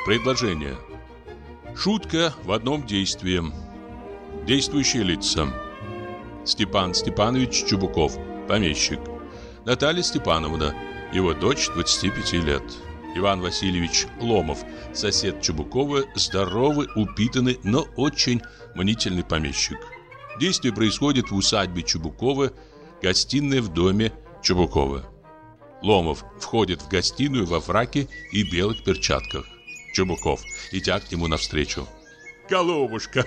Предложение. Шутка в одном действии. Действующие лица. Степан Степанович Чубуков, помещик. Наталья Степановна, его дочь 25 лет. Иван Васильевич Ломов, сосед Чубукова, здоровый, упитанный, но очень мнительный помещик. Действие происходит в усадьбе Чубукова, гостиная в доме Чубукова. Ломов входит в гостиную во фраке и белых перчатках. Чубуков, идя к нему навстречу. «Голубушка,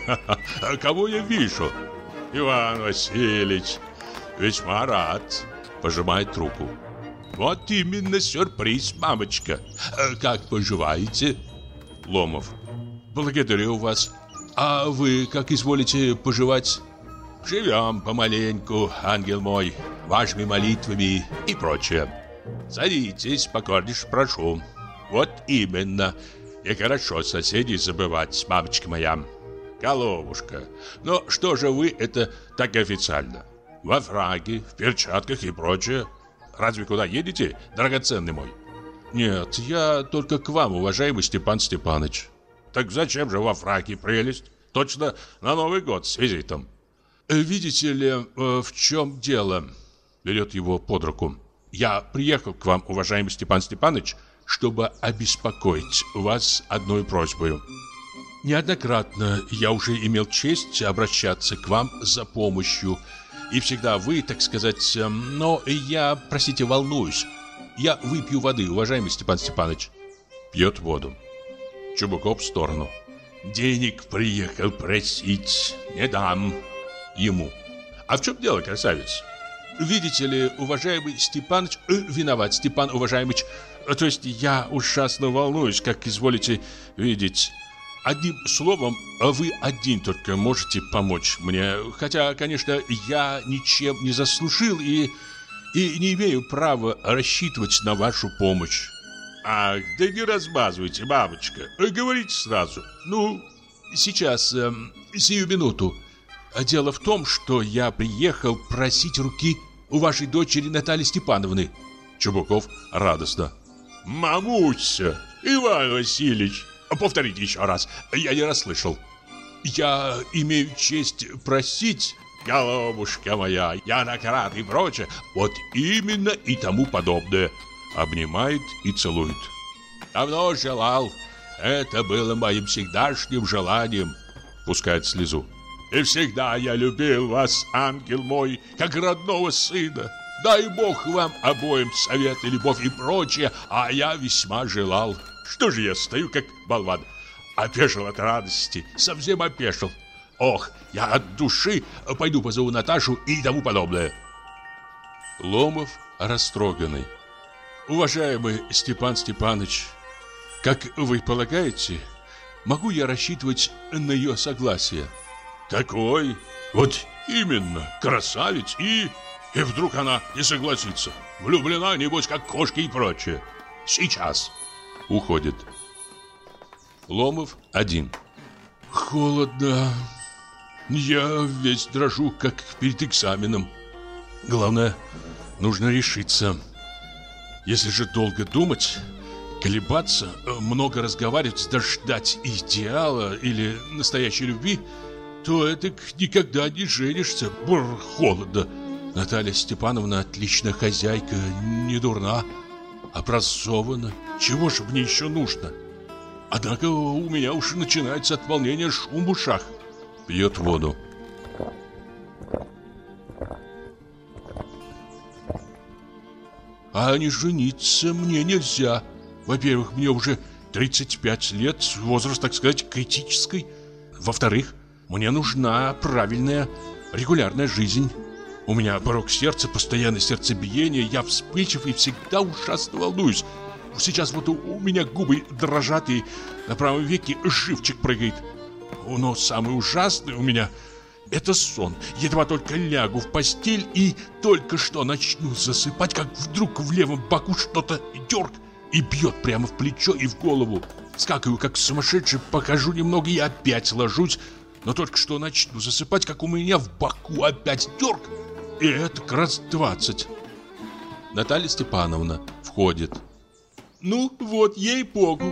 кого я вижу?» «Иван Васильевич, весьма рад», — пожимает руку. «Вот именно сюрприз, мамочка. Как поживаете?» Ломов. «Благодарю вас. А вы как изволите поживать?» «Живем помаленьку, ангел мой, вашими молитвами и прочее. Садитесь, покорнейше прошу. Вот именно. Нехорошо соседей забывать, мамочка моя. Головушка, но что же вы это так официально? Во фраке, в перчатках и прочее. Разве куда едете, драгоценный мой?» «Нет, я только к вам, уважаемый Степан Степанович». «Так зачем же во фраке, прелесть? Точно на Новый год с визитом». «Видите ли, в чем дело?» Берет его под руку. «Я приехал к вам, уважаемый Степан Степанович, чтобы обеспокоить вас одной просьбой. Неоднократно я уже имел честь обращаться к вам за помощью, и всегда вы, так сказать, но я, простите, волнуюсь. Я выпью воды, уважаемый Степан Степанович». Пьет воду. Чубуков в сторону. «Денег приехал просить, не дам». Ему. «А в чем дело, красавец?» «Видите ли, уважаемый Степаныч, виноват, Степан уважаемыч, то есть я ужасно волнуюсь, как изволите видеть. Одним словом, вы один только можете помочь мне, хотя, конечно, я ничем не заслужил и не имею права рассчитывать на вашу помощь». «Ах, да не размазывайте, бабочка, говорите сразу. Ну, сейчас, сию минуту. Дело в том, что я приехал просить руки у вашей дочери Натальи Степановны». Чубуков радостно. «Мамуся, Иван Васильевич, повторите еще раз, я не расслышал». «Я имею честь просить...» «Голубушка моя, я накрат и прочее, вот именно и тому подобное». Обнимает и целует. «Давно желал, это было моим всегдашним желанием». Пускает слезу. «И всегда я любил вас, ангел мой, как родного сына. Дай Бог вам обоим совет и любовь и прочее, а я весьма желал. Что же я стою, как болван? Опешил от радости, совсем опешил. Ох, я от души пойду позову Наташу и тому подобное». Ломов растроганный. «Уважаемый Степан Степанович, как вы полагаете, могу я рассчитывать на ее согласие?» «Такой, вот именно, красавец, и вдруг она не согласится. Влюблена, небось, как кошки и прочее. Сейчас». Уходит. Ломов один. «Холодно. Я весь дрожу, как перед экзаменом. Главное, нужно решиться. Если же долго думать, колебаться, много разговаривать, да ждать идеала или настоящей любви, то это никогда не женишься. Бррр, холодно. Наталья Степановна отличная хозяйка, не дурна, образована. Чего же мне еще нужно? Однако у меня уж начинается от волнения шум в ушах». Пьет воду. «А не жениться мне нельзя. Во-первых, мне уже 35 лет, возраст, так сказать, критический. Во-вторых, мне нужна правильная, регулярная жизнь. У меня порог сердца, постоянное сердцебиение, я вспыльчив и всегда ужасно волнуюсь. Сейчас вот у меня губы дрожат и на правом веке живчик прыгает. Но самое ужасное у меня — это сон. Едва только лягу в постель и только что начну засыпать, как вдруг в левом боку что-то дерг и бьет прямо в плечо и в голову. Скакаю, как сумасшедший, похожу немного и опять ложусь. Но только что начну засыпать, как у меня в боку опять дерг, и это раз 20. Наталья Степановна входит. «Ну вот, ей-богу,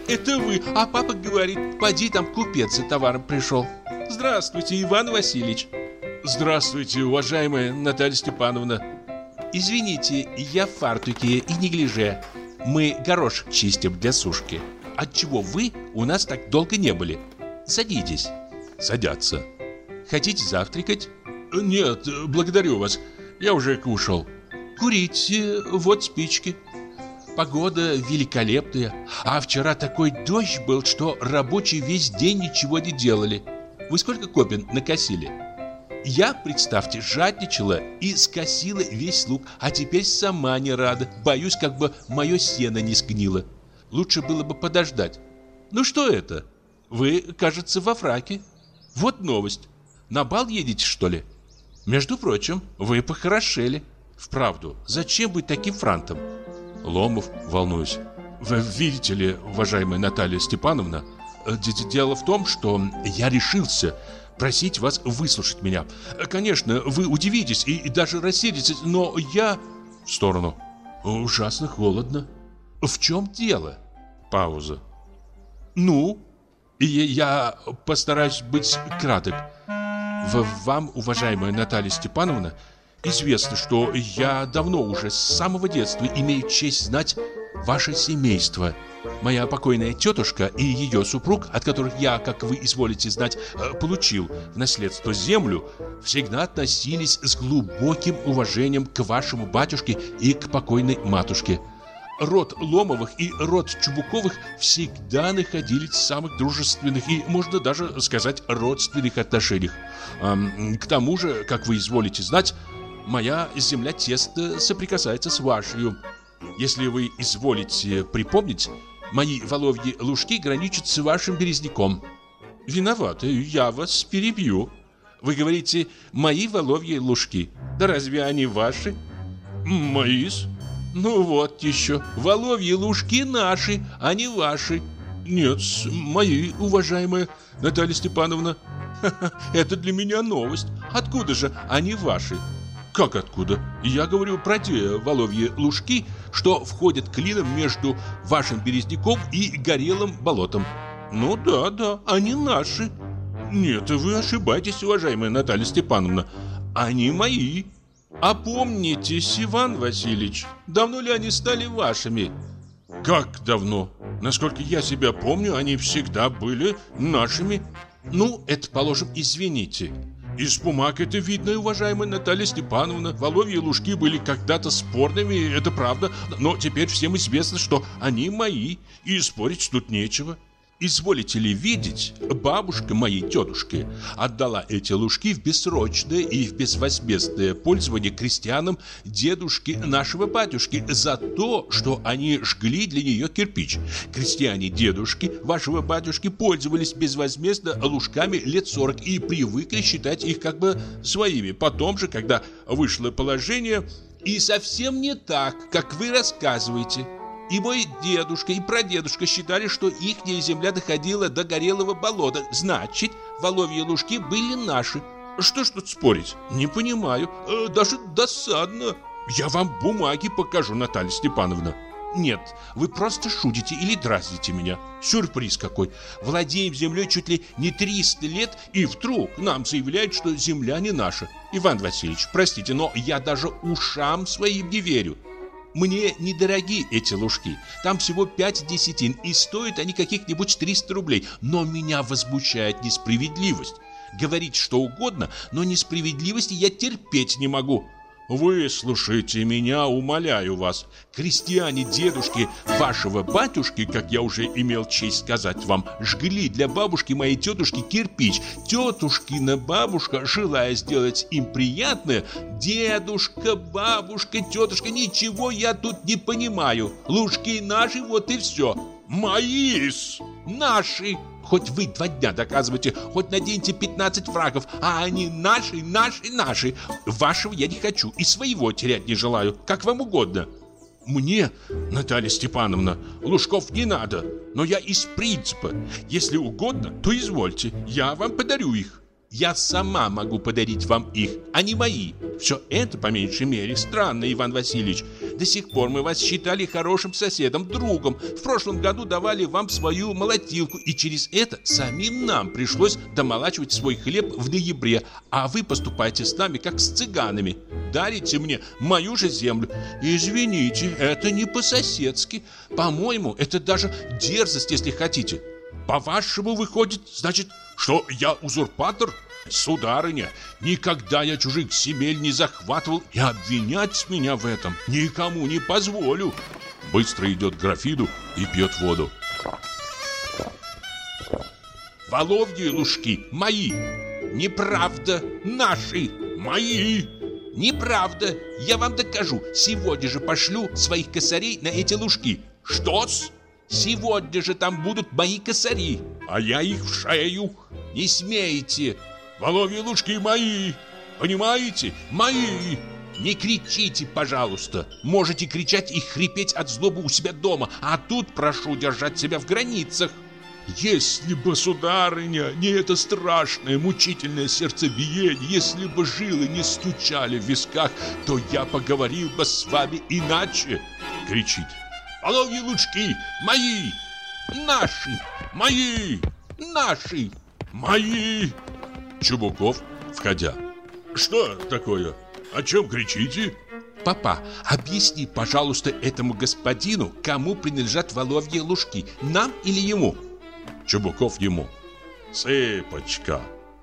это вы, а папа говорит, поди там купец за товаром пришел. Здравствуйте, Иван Васильевич. Здравствуйте, уважаемая Наталья Степановна. Извините, я в фартуке и неглиже. Мы горошек чистим для сушки. Отчего вы у нас так долго не были? Садитесь. Садятся. Хотите завтракать? Нет, благодарю вас. Я уже кушал. Курите, вот спички. Погода великолепная. А вчера такой дождь был, что рабочие весь день ничего не делали. Вы сколько копен накосили? Я, представьте, жадничала и скосила весь лук, а теперь сама не рада. Боюсь, как бы мое сено не сгнило. Лучше было бы подождать. Ну что это? Вы, кажется, во фраке. Вот новость. На бал едете, что ли? Между прочим, вы похорошели. Вправду, зачем быть таким франтом? Ломов, волнуюсь. Вы видите ли, уважаемая Наталья Степановна, дело в том, что я решился просить вас выслушать меня. Конечно, вы удивитесь и даже рассердитесь, но я... В сторону. Ужасно холодно. В чем дело? Пауза. Ну? И я постараюсь быть краток. Вам, уважаемая Наталья Степановна, известно, что я давно уже с самого детства имею честь знать ваше семейство. Моя покойная тетушка и ее супруг, от которых я, как вы изволите знать, получил в наследство землю, всегда относились с глубоким уважением к вашему батюшке и к покойной матушке. Род Ломовых и род Чубуковых всегда находились в самых дружественных и, можно даже сказать, родственных отношениях. К тому же, как вы изволите знать, моя земля тесно соприкасается с вашей. Если вы изволите припомнить, мои воловьи лужки граничат с вашим березняком. Виноваты, я вас перебью. Вы говорите, мои воловьи лужки. Да разве они ваши? Мои-с. Ну вот еще, воловьи лужки наши, а не ваши. Нет, мои, уважаемая Наталья Степановна. Это для меня новость. Откуда же они ваши? Как откуда? Я говорю про те воловьи лужки, что входят клином между вашим березняком и горелым болотом. Ну да, они наши. Нет, вы ошибаетесь, уважаемая Наталья Степановна. Они мои. Опомнитесь, Иван Васильевич, давно ли они стали вашими? Как давно? Насколько я себя помню, они всегда были нашими. Ну, это, положим, извините. Из бумаг это видно, уважаемая Наталья Степановна. Воловьи лужки были когда-то спорными, это правда. Но теперь всем известно, что они мои, и спорить тут нечего. Изволите ли видеть, бабушка моей тетушки отдала эти лужки в бессрочное и в безвозмездное пользование крестьянам дедушки нашего батюшки за то, что они жгли для нее кирпич. Крестьяне дедушки вашего батюшки пользовались безвозмездно лужками лет 40 и привыкли считать их как бы своими. Потом же, когда вышло положение, и совсем не так, как вы рассказываете. И мой дедушка, и прадедушка считали, что ихняя земля доходила до горелого болота. Значит, воловьи лужки были наши. Что ж тут спорить? Не понимаю. Даже досадно. Я вам бумаги покажу, Наталья Степановна. Нет, вы просто шутите или дразните меня. Сюрприз какой. Владеем землей чуть ли не 300 лет, и вдруг нам заявляют, что земля не наша. Иван Васильевич, простите, но я даже ушам своим не верю. Мне недороги эти лужки. Там всего 5 десятин, и стоят они каких-нибудь 300 рублей. Но меня возмущает несправедливость. Говорить что угодно, но несправедливости я терпеть не могу. Выслушайте меня, умоляю вас. Крестьяне дедушки вашего батюшки, как я уже имел честь сказать вам, жгли для бабушки моей тетушки кирпич. Тетушкина бабушка, желая сделать им приятное, дедушка, бабушка, тетушка, ничего я тут не понимаю. Лужки наши, вот и все. Мои-с, наши. Хоть вы 2 дня доказывайте, хоть наденьте 15 фраков, а они наши, наши, наши. Вашего я не хочу и своего терять не желаю, как вам угодно. Мне, Наталья Степановна, лужков не надо, но я из принципа. Если угодно, то извольте, я вам подарю их. Я сама могу подарить вам их, а не мои. Все это, по меньшей мере, странно, Иван Васильевич. До сих пор мы вас считали хорошим соседом, другом. В прошлом году давали вам свою молотилку, и через это самим нам пришлось домолачивать свой хлеб в ноябре. А вы поступаете с нами, как с цыганами. Дарите мне мою же землю. Извините, это не по-соседски. По-моему, это даже дерзость, если хотите. По-вашему, выходит, значит, что я узурпатор? Сударыня, никогда я чужих земель не захватывал, и обвинять меня в этом никому не позволю. Быстро идет к графину и пьет воду. Воловьи лужки мои. Неправда, наши. Мои. Неправда, я вам докажу. Сегодня же пошлю своих косарей на эти лужки. Что-с? Сегодня же там будут мои косари. А я их в шею. Не смеете. Воловьи лужки мои. Понимаете? Мои. Не кричите, пожалуйста. Можете кричать и хрипеть от злобы у себя дома. А тут прошу держать себя в границах. Если бы, сударыня, не это страшное, мучительное сердцебиение, если бы жилы не стучали в висках, то я поговорил бы с вами иначе. Кричит. Воловьи лужки мои. Наши. Мои. Наши. Мои. Чубуков, входя. Что такое? О чем кричите? Папа, объясни, пожалуйста, этому господину, кому принадлежат воловьи лужки, нам или ему? Чубуков ему. Цыпочка,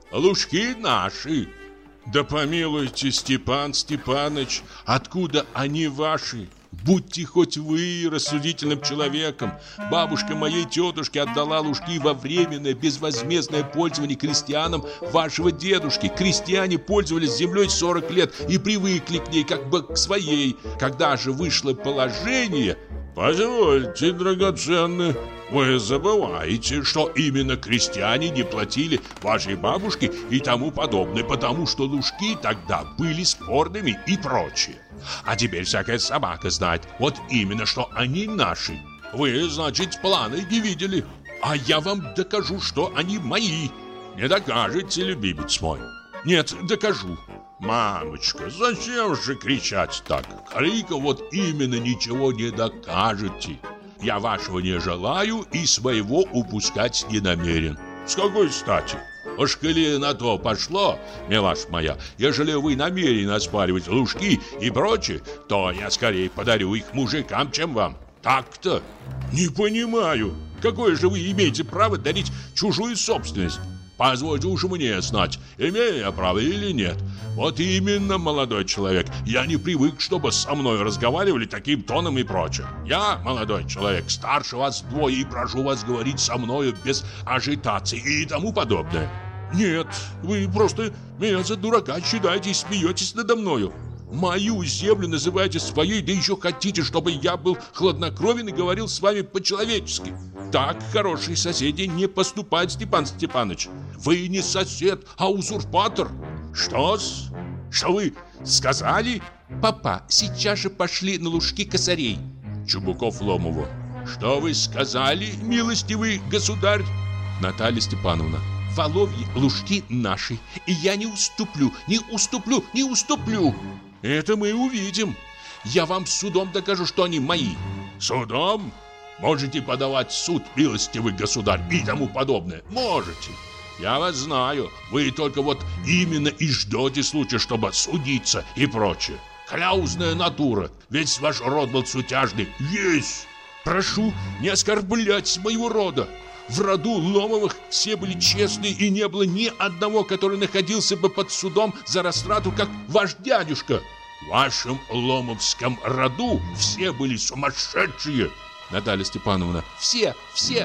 лужки наши. Да помилуйте, Степан Степаныч, откуда они ваши? Будьте хоть вы рассудительным человеком. Бабушка моей тетушки отдала лужки во временное безвозмездное пользование крестьянам вашего дедушки. Крестьяне пользовались землей 40 лет и привыкли к ней как бы к своей. Когда же вышло положение... Позвольте, драгоценный, вы забываете, что именно крестьяне не платили вашей бабушке и тому подобное, потому что лужки тогда были спорными и прочее. А теперь всякая собака знает, вот именно, что они наши. Вы, значит, планы не видели, а я вам докажу, что они мои. Не докажете, любимец мой? Нет, докажу. Мамочка, зачем же кричать так? Крика вот именно ничего не докажете. Я вашего не желаю и своего упускать не намерен. С какой стати? Уж коли на то пошло, милашка моя, ежели вы намерены оспаривать лужки и прочее, то я скорее подарю их мужикам, чем вам. Так-то? Не понимаю. Какое же вы имеете право дарить чужую собственность? Позвольте уж мне знать, имею я право или нет. Вот именно, молодой человек, я не привык, чтобы со мной разговаривали таким тоном и прочее. Я, молодой человек, старше вас вдвое и прошу вас говорить со мною без ажитации и тому подобное. Нет, вы просто меня за дурака считаете и смеетесь надо мною. Мою землю называете своей, да еще хотите, чтобы я был хладнокровен и говорил с вами по-человечески. Так хорошие соседи не поступают, Степан Степаныч. Вы не сосед, а узурпатор. Что-с? Что вы сказали? Папа, сейчас же пошли на лужки косарей. Чубуков Ломову. Что вы сказали, милостивый государь? Наталья Степановна. Воловьи лужки наши, и я не уступлю, не уступлю, не уступлю. Это мы увидим. Я вам судом докажу, что они мои. Судом? Можете подавать в суд, милостивый государь, и тому подобное. Можете. Я вас знаю. Вы только вот именно и ждете случая, чтобы судиться и прочее. Кляузная натура. Весь ваш род был сутяжный. Весь. Прошу не оскорблять моего рода. В роду Ломовых все были честные, и не было ни одного, который находился бы под судом за растрату, как ваш дядюшка. В вашем ломовском роду все были сумасшедшие. Наталья Степановна. Все.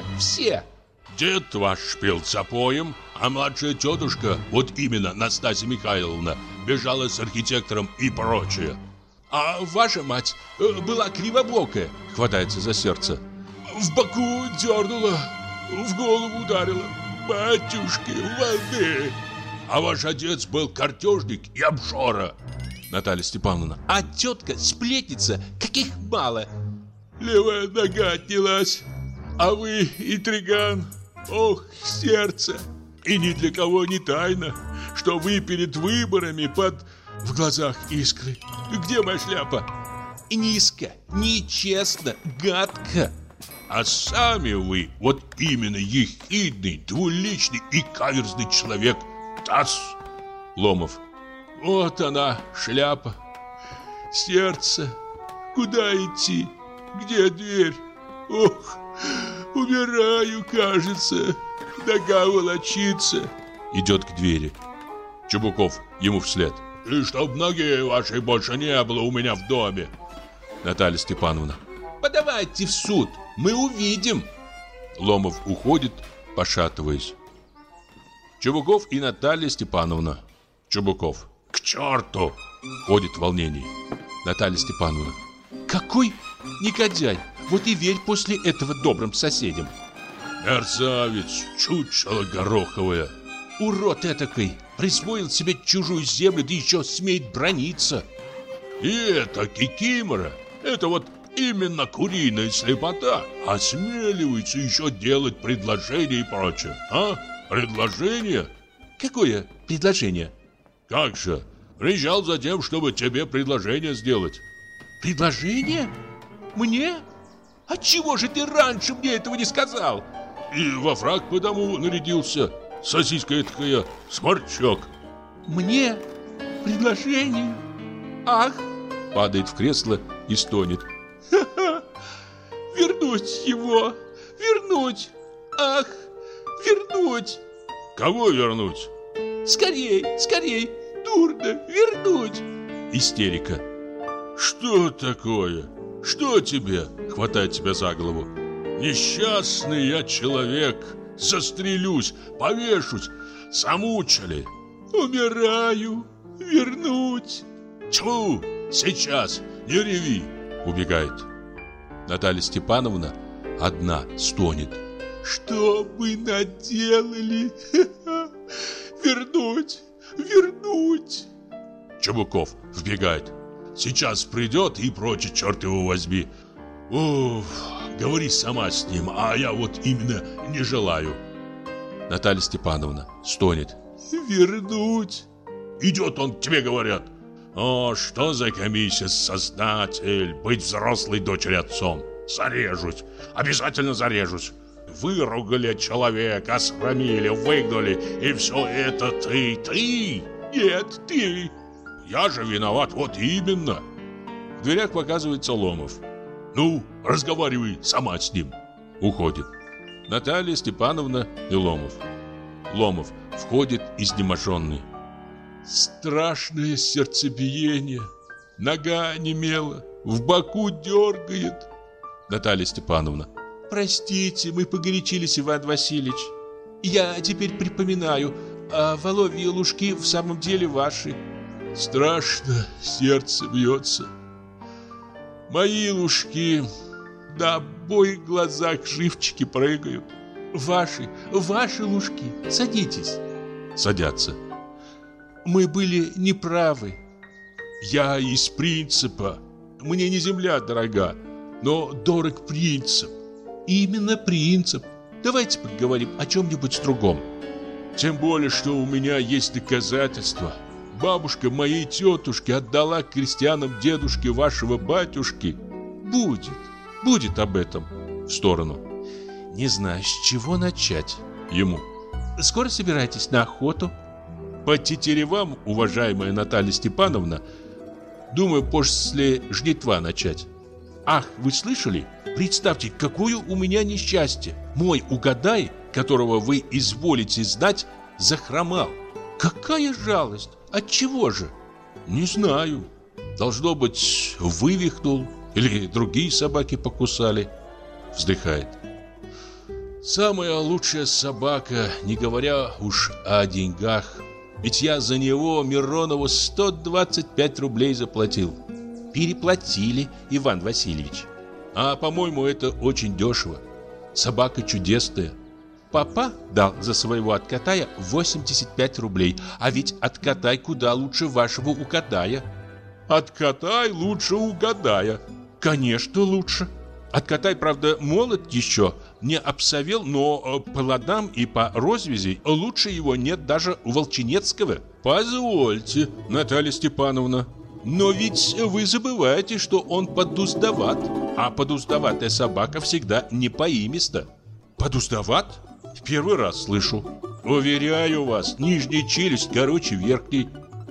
Дед ваш пил запоем, а младшая тетушка, вот именно Настасья Михайловна, бежала с архитектором и прочее. А ваша мать была кривобокая, хватается за сердце. В боку дернула, в голову ударила. Батюшки, воды! А ваш отец был картежник и обжора. Наталья Степановна. А тетка сплетница, каких мало. Левая нога отнялась, а вы интриган. Ох, сердце. И ни для кого не тайна, что вы перед выборами в глазах искры. Где моя шляпа? низко, нечестно, гадко. А сами вы вот именно ехидный, двуличный и каверзный человек. Тасс. Ломов. Вот она, шляпа. Сердце. Куда идти? Где дверь? Ох, умираю, кажется. Нога волочится. Идет к двери. Чубуков ему вслед. И чтоб ноги вашей больше не было у меня в доме. Наталья Степановна. Подавайте в суд, мы увидим. Ломов уходит, пошатываясь. Чубуков и Наталья Степановна. Чубуков. К черту! Ходит в волнении. Наталья Степановна. Какой негодяй! Вот и верь после этого добрым соседям. Мерзавец, чучело гороховое. Урод этакой, присвоил себе чужую землю, да еще смеет браниться. И это кикимора, это вот именно куриная слепота, осмеливается еще делать предложения и прочее. А? Предложение? Какое предложение? Как же, приезжал за тем, чтобы тебе предложение сделать. Предложение? Мне? А чего же ты раньше мне этого не сказал? И во фрак потому нарядился. Сосиска такая, сморчок. Мне? Предложение? Ах! Падает в кресло и стонет. Ха-ха! Вернуть его! Вернуть! Ах! Вернуть! Кого вернуть? Скорей, скорей! Дурно! Вернуть! Истерика. Что такое? Что тебе? Хватает тебя за голову. Несчастный я человек. Застрелюсь, повешусь. Замучили. Умираю. Вернуть. Тьфу, сейчас, не реви. Убегает. Наталья Степановна одна стонет. Что вы наделали? Вернуть, вернуть. Чубуков вбегает. Сейчас придет и прочее, черт его возьми. Уф, говори сама с ним, а я вот именно не желаю. Наталья Степановна стонет. Вернуть. Идет он, тебе говорят. О, что за комиссия, создатель, быть взрослой дочери отцом. Зарежусь, обязательно зарежусь. Выругали человека, осрамили, выгнали, и все это ты. Нет, ты. Я же виноват, вот именно. В дверях показывается Ломов. Ну, разговаривай сама с ним. Уходит. Наталья Степановна и Ломов. Ломов входит изнеможенный. Страшное сердцебиение. Нога онемела, в боку дергает. Наталья Степановна. Простите, мы погорячились, Иван Васильевич. Я теперь припоминаю, а воловьи лужки в самом деле ваши. Страшно сердце бьется. Мои лужки, на обоих глазах живчики прыгают. Ваши лужки, садитесь. Садятся. Мы были неправы. Я из принципа. Мне не земля дорога, но дорог принцип. Именно принцип. Давайте поговорим о чем-нибудь другом. Тем более, что у меня есть доказательства. Бабушка моей тетушки отдала крестьянам дедушке вашего батюшки. Будет об этом. В сторону. Не знаю, с чего начать. Ему. Скоро собираетесь на охоту? По тетеревам, уважаемая Наталья Степановна, думаю, после жнитва начать. Ах, вы слышали? Представьте, какое у меня несчастье. Мой угадай, которого вы изволите знать, захромал. Какая жалость! Отчего же? Не знаю. Должно быть, вывихнул или другие собаки покусали. Вздыхает. Самая лучшая собака, не говоря уж о деньгах. Ведь я за него Миронову 125 рублей заплатил. Переплатили, Иван Васильевич. А, по-моему, это очень дешево. Собака чудесная. Папа дал за своего откатая 85 рублей. А ведь откатай куда лучше вашего угадая. Откатай лучше угадая. Конечно, лучше. Откатай, правда, молод еще, не обсовел, но по ладам и по розвязи лучше его нет даже у Волчинецкого. Позвольте, Наталья Степановна. Но ведь вы забываете, что он подуздоват. А подуздоватая собака всегда не поимиста. Подуздоват? В первый раз слышу. Уверяю вас, нижняя челюсть короче верхней.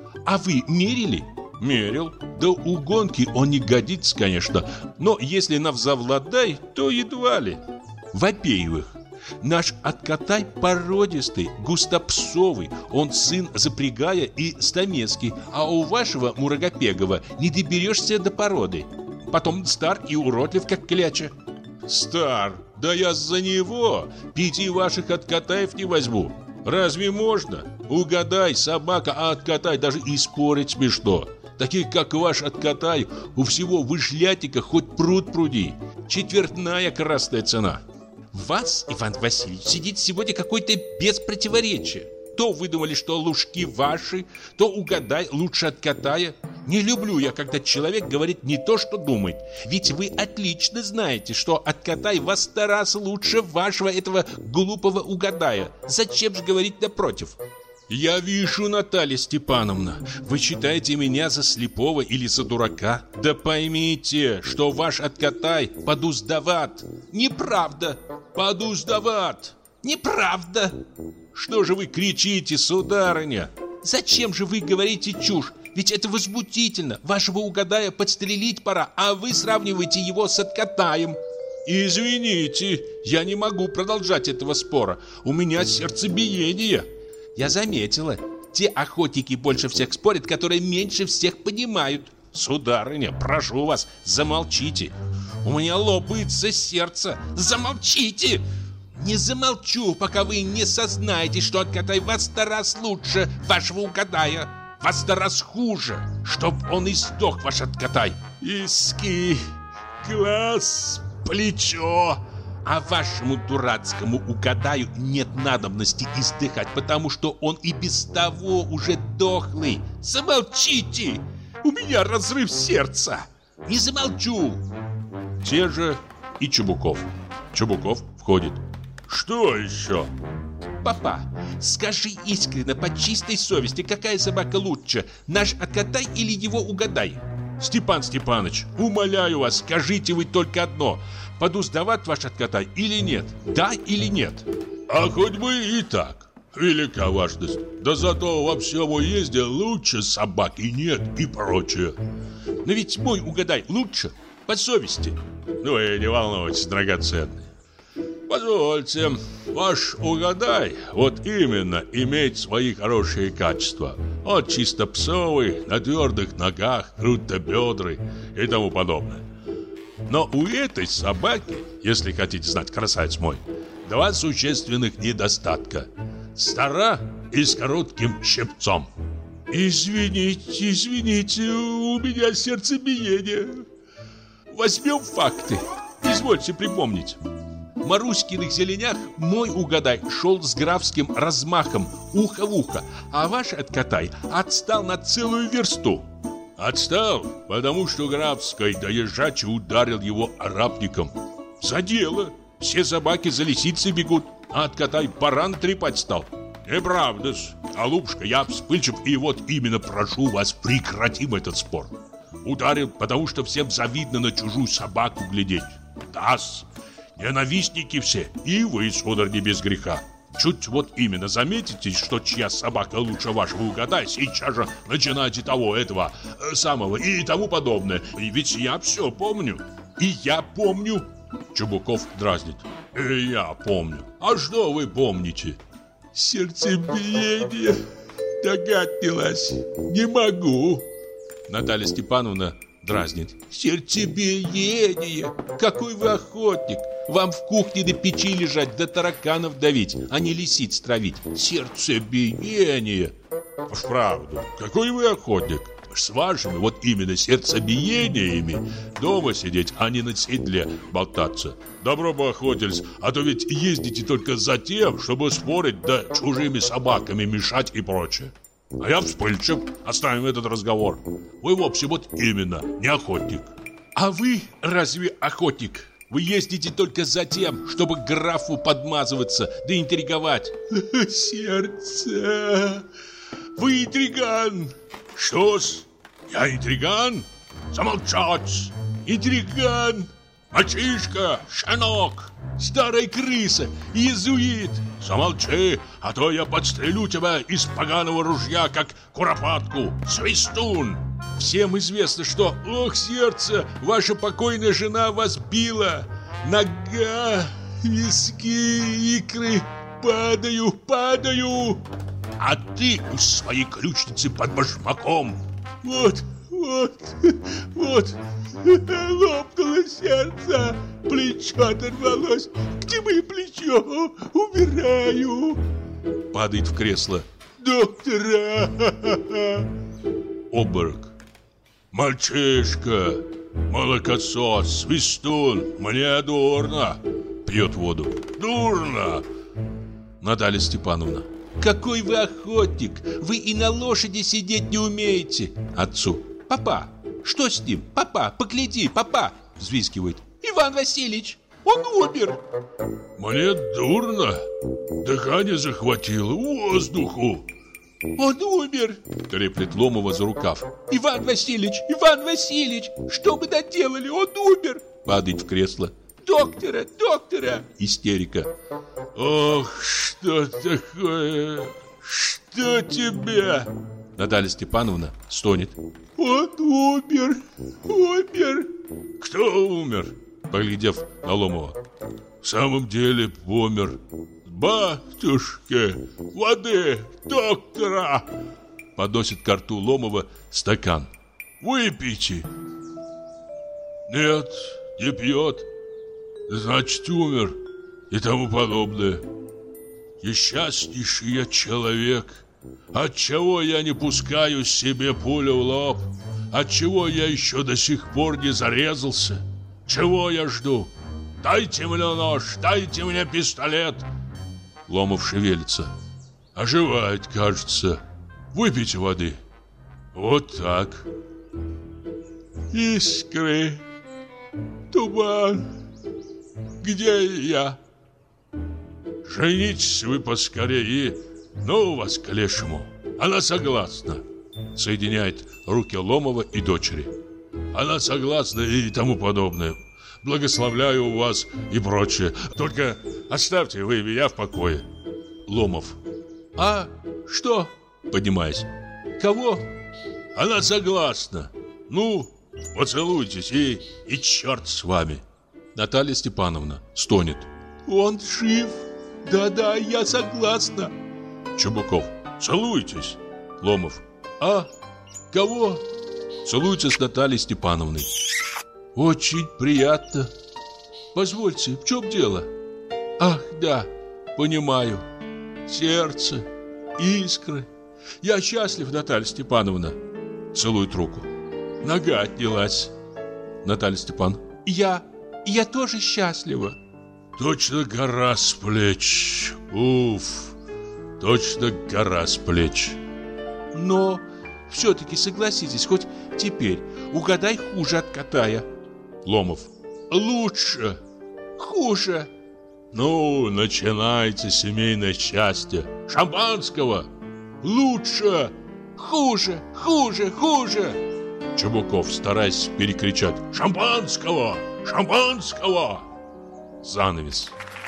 А вы мерили? Мерил. Да у гонки он не годится, конечно. Но если навзавладай, то едва ли. В Опеевых. Наш Откатай породистый, густопсовый. Он сын Запрягая и Стамецкий. А у вашего Мурагопегова не доберешься до породы. Потом стар и уродлив, как кляча. Стар? Да я за него 5 ваших Откатаев не возьму. Разве можно? Угадай, собака, а Откатай даже и спорить смешно. Таких, как ваш Откатай, у всего вышлятика хоть пруд пруди. Четвертная красная цена. Вас, Иван Васильевич, сидит сегодня какой-то без противоречия. То выдумали, что лужки ваши, то угадай лучше Откатая. Не люблю я, когда человек говорит не то, что думает. Ведь вы отлично знаете, что Откатай во 100 раз лучше вашего этого глупого угадая. Зачем же говорить напротив? Я вижу, Наталья Степановна, вы считаете меня за слепого или за дурака. Да поймите, что ваш Откатай подуздоват. Неправда. Подуздоват. Неправда. Что же вы кричите, сударыня? Зачем же вы говорите чушь? Ведь это возмутительно. Вашего угадая подстрелить пора, а вы сравниваете его с Откатаем. Извините, я не могу продолжать этого спора. У меня сердцебиение. Я заметила. Те охотники больше всех спорят, которые меньше всех понимают. Сударыня, прошу вас, замолчите. У меня лопается сердце. Замолчите! Не замолчу, пока вы не сознаете, что Откатай во 100 раз лучше вашего угадая. Во 100 раз хуже. Чтоб он и сдох, ваш Откатай. Иски, глаз, плечо. А вашему дурацкому угадаю нет надобности издыхать, потому что он и без того уже дохлый. Замолчите! У меня разрыв сердца. Не замолчу. Те же и Чубуков. Чубуков входит. Что еще? Папа, скажи искренне, по чистой совести, какая собака лучше, наш Откатай или его угадай? Степан Степанович, умоляю вас, скажите вы только одно. Подуздоват ваш Откатай или нет? Да или нет? А хоть бы и так. Велика важность. Да зато во всем уезде лучше собаки нет и прочее. Но ведь мой угадай лучше, по совести. Ну и не волнуйтесь, драгоценный. Позвольте, ваш угадай вот именно имеет свои хорошие качества. Он чисто псовый, на твердых ногах, крутобедрый и тому подобное. Но у этой собаки, если хотите знать, красавец мой, 2 существенных недостатка. Стара и с коротким щипцом. Извините, у меня сердцебиение. Возьмем факты. Извольте припомнить. В Маруськиных зеленях мой угадай шел с графским размахом, ухо в ухо, а ваш Откатай отстал на целую версту. Отстал, потому что графской доезжачий ударил его арапником. За дело. Все собаки за лисицей бегут, а Откатай баран трепать стал. Неправда-с. Голубушка, я вспыльчив, и вот именно прошу вас, прекратим этот спор. Ударил, потому что всем завидно на чужую собаку глядеть. Да-с. Ненавистники все, и вы, сударь, не без греха. Чуть вот именно заметите, что чья собака лучше вашего угадай, сейчас же начинайте того, этого, самого и тому подобное. И ведь я все помню. И я помню. Чубуков дразнит. И я помню. А что вы помните? Сердцебиение. Догадилась. Не могу. Наталья Степановна дразнит. Сердцебиение. Какой вы охотник. Вам в кухне на печи лежать, да тараканов давить, а не лисиц травить. Сердцебиение. Вправду, какой вы охотник. С вашими вот именно сердцебиениями дома сидеть, а не на седле болтаться. Добро бы охотились, а то ведь ездите только за тем, чтобы спорить, да чужими собаками мешать и прочее. А я вспыльчив, оставим этот разговор. Вы вовсе вот именно не охотник. А вы разве охотник? Вы ездите только за тем, чтобы графу подмазываться, да интриговать. Сердце. Вы интриган. Что-с? Я интриган? Замолчать! Интриган! Мальчишка! Щенок! Старая крыса! Иезуит! Замолчи, а то я подстрелю тебя из поганого ружья, как куропатку! Свистун! Всем известно, что, ох, сердце, ваша покойная жена вас била. Нога, виски, икры, падаю. А ты у своей ключницы под башмаком. Вот, лопнуло сердце, плечо оторвалось. Где мое плечо? Умираю. Падает в кресло. Доктора! Обморок. Мальчишка, молокосос, свистун, мне дурно. Пьет воду. Дурно. Наталья Степановна. Какой вы охотник! Вы и на лошади сидеть не умеете. Отцу. Папа, что с ним? Папа, погляди, папа! Взвизгивает. Иван Васильевич, он умер. Мне дурно. Дыхание захватило, воздуху. Он умер, треплет Ломова за рукав. Иван Васильевич, что мы наделали? Он умер. Падает в кресло. Доктора! Истерика. Ох, что такое? Что тебе? Наталья Степановна стонет. Он умер. Кто умер? Поглядев на Ломова. В самом деле помер. Батюшки, воды, доктора! Подносит ко рту Ломова стакан. Выпейте. Нет, не пьет. Значит, умер и тому подобное. Несчастнейший я человек. Отчего я не пускаю себе пулю в лоб? Отчего я еще до сих пор не зарезался? Чего я жду? Дайте мне нож, дайте мне пистолет. Ломов шевелится. Оживает, кажется. Выпейте воды. Вот так. Искры. Туман. Где я? Женитесь вы поскорее. Ну вас к лешему. Она согласна. Соединяет руки Ломова и дочери. Она согласна и тому подобное. Благословляю вас и прочее. Только оставьте вы меня в покое. Ломов. А что? Поднимаясь. Кого? Она согласна. Ну, поцелуйтесь и черт с вами. Наталья Степановна стонет. Он жив. Да, я согласна. Чубуков. Целуйтесь. Ломов. А кого? Целуется с Натальей Степановной. Очень приятно. Позвольте, в чем дело? Ах, да, понимаю. Сердце, искры. Я счастлив, Наталья Степановна. Целует руку. Нога отнялась. Наталья Степановна. Я тоже счастлива. Точно гора с плеч. Уф, точно гора с плеч. Но все-таки согласитесь, хоть теперь угадай хуже от Катая. Ломов. Лучше. Хуже. Ну, начинайте семейное счастье. Шампанского. Лучше. Хуже. Чубуков, стараясь перекричать. Шампанского. Занавес.